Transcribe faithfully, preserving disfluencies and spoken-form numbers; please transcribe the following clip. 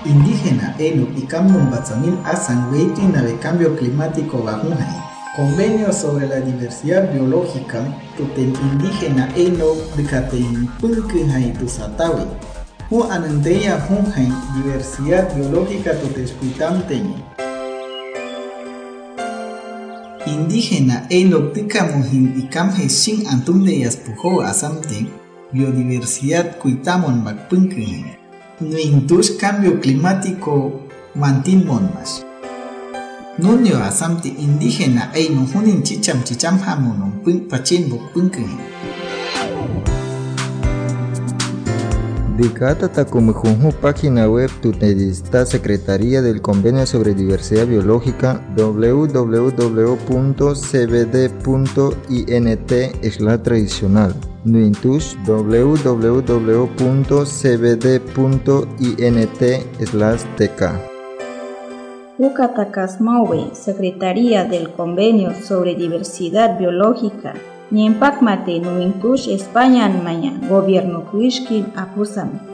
Indígena Eno y Camnon Batzamil Asan Weitina de Cambio Climático Bajunay. Convenio sobre la diversidad biológica Tuten Indígena Eno de Catein Pulquinhay Tusatawi. Hu Ananteya Hunhay Diversidad Biológica Tutespuitamteñi. Indígena Eno Ticamuhin y Camhe Shin Antundeyas Pujo Asamte. Biodiversidad Cuitamon Bakpunquinhay. Nuintush Cambio Climático Mantin Monmas. Nunio Asamti Indígena Eino Hunin Chicham Chicham Hamonon Punk Pachin Bukpunkin. Dicata Takumujunju, página web Tutedista Secretaría del Convenio sobre Diversidad Biológica w w w punto c b d punto int slash tradicional. Nuintush w w w punto c b d punto int slash tk. Ucatacasmawe, Secretaría del Convenio sobre Diversidad Biológica, Niempacmate Nuintush España Maya, Gobierno Cuishkin Apusam.